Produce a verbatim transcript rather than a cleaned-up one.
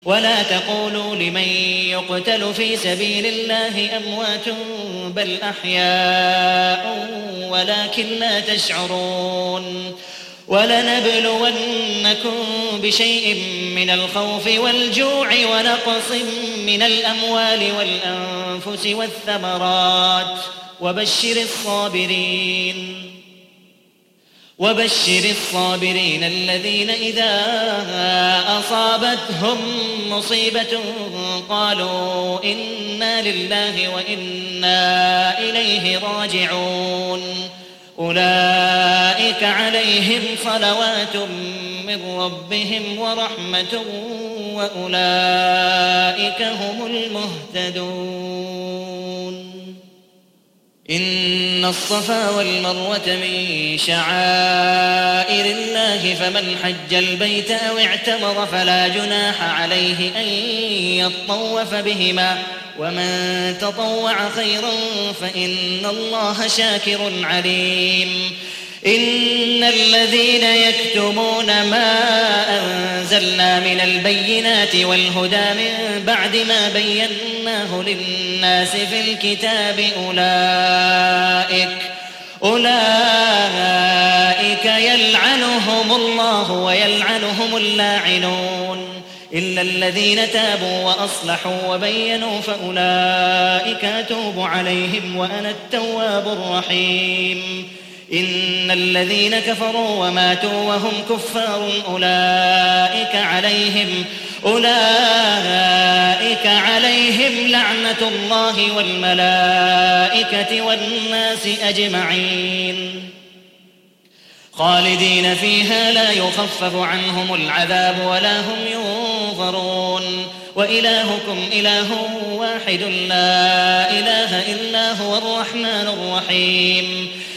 ولا تقولوا لمن يقتل في سبيل الله أموات بل أحياء ولكن لا تشعرون ولنبلونكم بشيء من الخوف والجوع ونقص من الأموال والأنفس والثمرات وبشر الصابرين وبشر الصابرين الذين إذا أصابتهم مصيبة قالوا إنا لله وإنا إليه راجعون أولئك عليهم صلوات من ربهم ورحمة وأولئك هم المهتدون إن الصفا والمروة من شعائر الله فمن حج البيت أو اعتمر فلا جناح عليه أن يطوف بهما ومن تطوع خيرا فإن الله شاكر عليم إن الذين يكتمون ما أنزلنا من البينات والهدى من بعد ما بيناه للناس في الكتاب أولئك أولئك يلعنهم الله ويلعنهم اللاعنون إلا الذين تابوا وأصلحوا وبينوا فأولئك أتوب عليهم وأنا التواب الرحيم إن الذين كفروا وماتوا وهم كفار أولئك عليهم أولئك عليهم لعنة الله والملائكة والناس أجمعين خالدين فيها لا يخفف عنهم العذاب ولا هم ينظرون وإلهكم إله واحد لا إله إلا هو الرحمن الرحيم